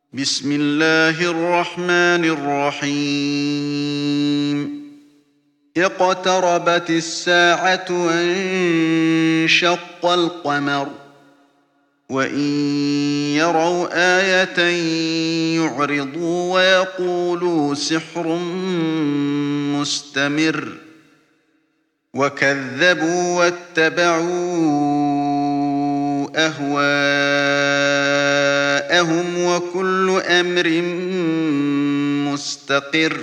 بسم الله الرحمن الرحيم اقتربت الساعة وانشق القمر وإن يروا آية يعرضوا ويقولوا سحر مستمر وكذبوا واتبعوا أهواءهم وكل أمر مستقر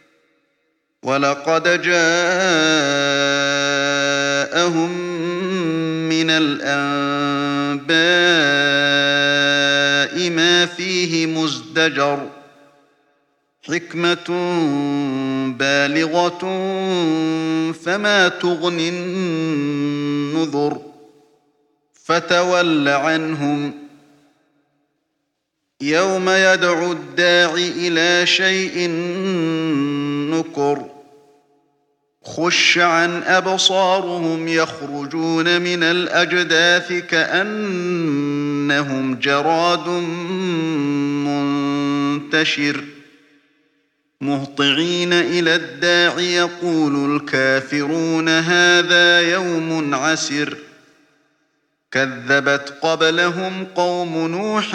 ولقد جاءهم من الأنباء ما فيه مزدجر حكمة بالغة فما تغني النذر فتول عنهم يوم يدعو الداع إلى شيء نكر خش عن أبصارهم يخرجون من الأجداث كأنهم جراد منتشر مهطعين إلى الداع يقول الكافرون هذا يوم عسر كذبت قبلهم قوم نوح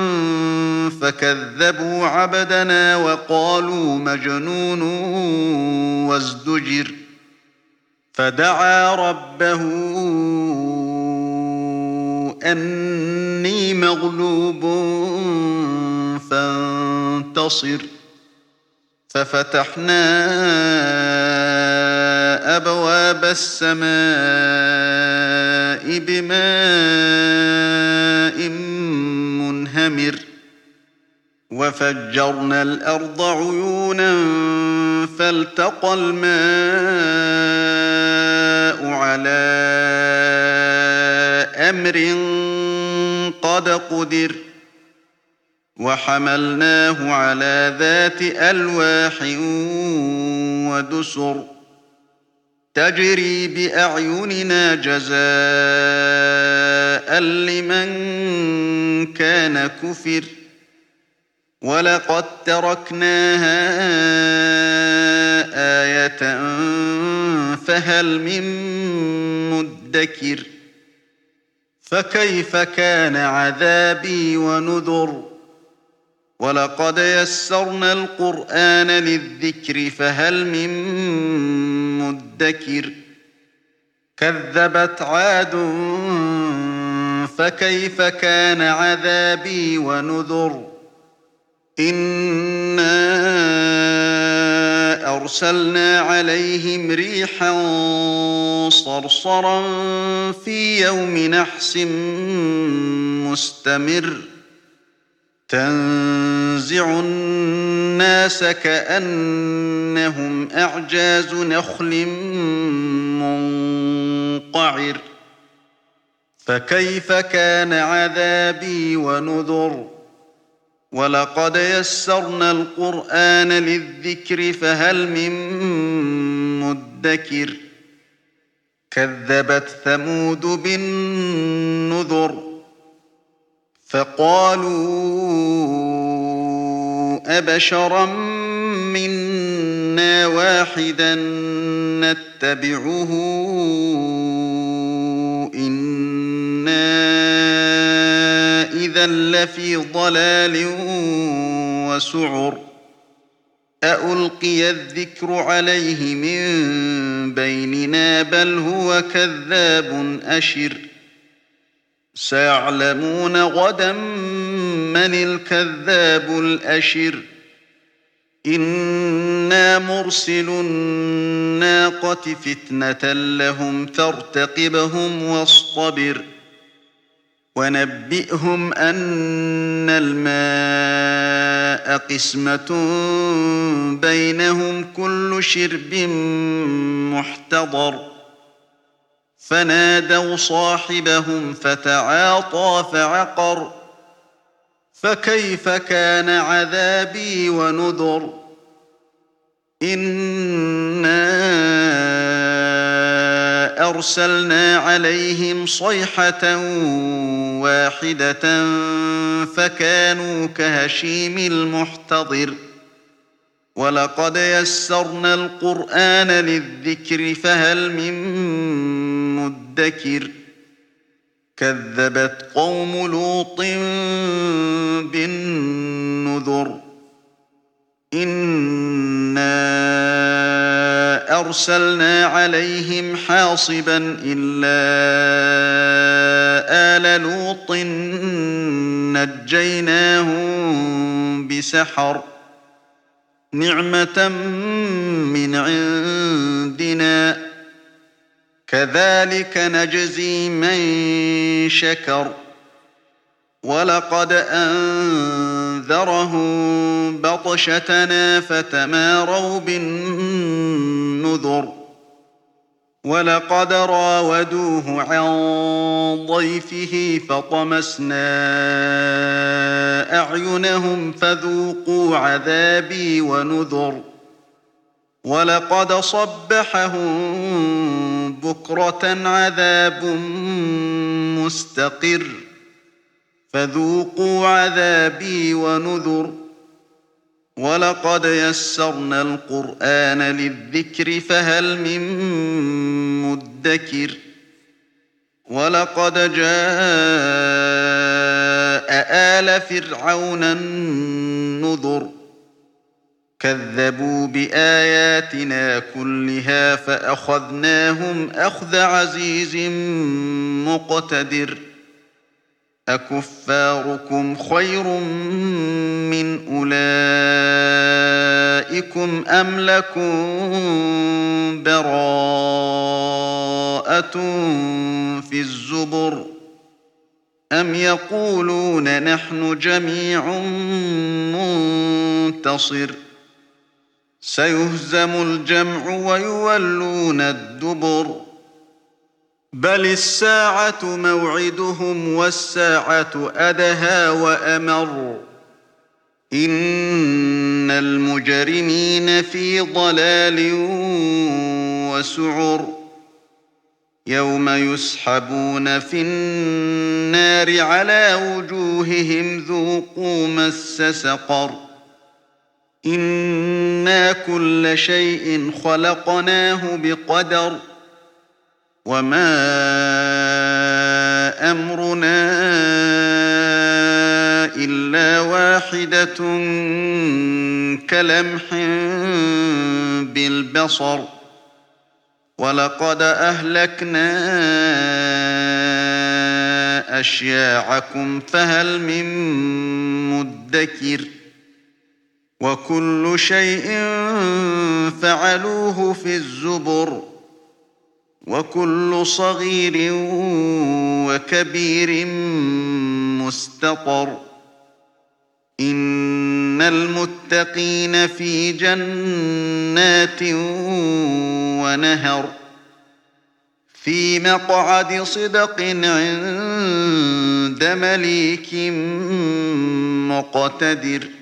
فكذبوا عبدنا وقالوا مجنون وازدجر فدعا ربه أني مغلوب فانتصر ففتحنا أبواب السماء بماء منهمر وفجرنا الأرض عيونا فالتقى الماء على أمر قد قدر وحملناه على ذات ألواح ودسر تجري بأعيننا جزاء لمن كان كفر ولقد تركناها آية فهل من مدكر فكيف كان عذابي ونذر ولقد يسرنا القرآن للذكر فهل من مدكر كذبت عاد فكيف كان عذابي ونذر إنا أرسلنا عليهم ريحا صرصرا في يوم نحس مستمر تنزع الناس كأنهم أعجاز نخل منقعر فكيف كان عذابي ونذر ولقد يسرنا القرآن للذكر فهل من مدكر كذبت ثمود بالنذر فقالوا أبشرا منا واحدا نتبعه إنا إذا لفي ضلال وسعر أألقي الذكر عليه من بيننا بل هو كذاب أشر سيعلمون غدا من الكذاب الأشر إنا مرسل الناقة فتنة لهم فارتقبهم واصطبر ونبئهم أن الماء قسمة بينهم كل شرب محتضر فنادوا صاحبهم فتعاطى فعقر فكيف كان عذابي ونذر إنا فأرسلنا عليهم صيحة واحدة فكانوا كهشيم المحتضر ولقد يسرنا القرآن للذكر فهل من مدكر كذبت قوم لوط بالنذر إنا أرسلنا عليهم حاصبا إلا آل لوط نجيناهم بسحر نعمة من عندنا كذلك نجزي من شكر ولقد أنذرهم بطشتنا فتماروا بالنذر ولقد راودوه عن ضيفه فطمسنا أعينهم فذوقوا عذابي ونذر ولقد صبحهم بكرة عذاب مستقر فذوقوا عذابي ونذر ولقد يسرنا القرآن للذكر فهل من مدكر ولقد جاء آل فرعون النذر كذبوا بآياتنا كلها فأخذناهم أخذ عزيز مقتدر أكفاركم خير من أولئكم أم لكم براءة في الزبر أم يقولون نحن جميع منتصر سيهزم الجمع ويولون الدبر بل الساعة موعدهم والساعة أدهى وأمر إن المجرمين في ضلال وسعر يوم يسحبون في النار على وجوههم ذوقوا مس سقر إنا كل شيء خلقناه بقدر وما أمرنا إلا واحدة كلمح بالبصر ولقد أهلكنا أشياعكم فهل من مدكر وكل شيء فعلوه في الزبر وكل صغير وكبير مستطر إن المتقين في جنات ونهر في مقعد صدق عند مليك مقتدر